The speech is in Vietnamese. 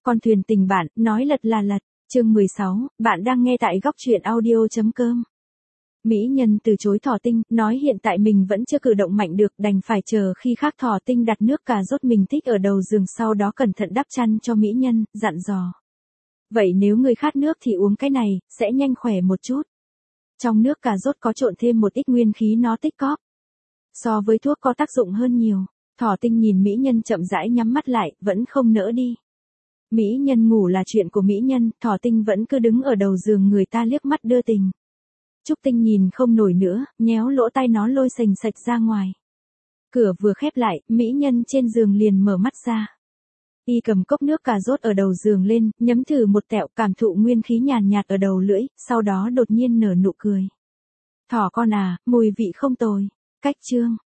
Con thuyền tình bạn, nói lật là lật. Chương 16, bạn đang nghe tại góc truyện audio.com. Mỹ nhân từ chối Thỏ Tinh, nói hiện tại mình vẫn chưa cử động mạnh được, đành phải chờ khi khác. Thỏ Tinh đặt nước cà rốt mình thích ở đầu giường, sau đó cẩn thận đắp chăn cho mỹ nhân, dặn dò. Vậy nếu người khát nước thì uống cái này, sẽ nhanh khỏe một chút. Trong nước cà rốt có trộn thêm một ít nguyên khí, nó tích cóp. So với thuốc có tác dụng hơn nhiều. Thỏ Tinh nhìn mỹ nhân chậm rãi nhắm mắt lại, vẫn không nỡ đi. Mỹ nhân ngủ là chuyện của mỹ nhân, Thỏ Tinh vẫn cứ đứng ở đầu giường, người ta liếc mắt đưa tình. Trúc Tinh nhìn không nổi nữa, nhéo lỗ tai nó lôi sành sạch ra ngoài. Cửa vừa khép lại, mỹ nhân trên giường liền mở mắt ra. Y cầm cốc nước cà rốt ở đầu giường lên, nhấm thử một tẹo, cảm thụ nguyên khí nhàn nhạt ở đầu lưỡi, sau đó đột nhiên nở nụ cười. Thỏ con à, mùi vị không tồi. Cách chương.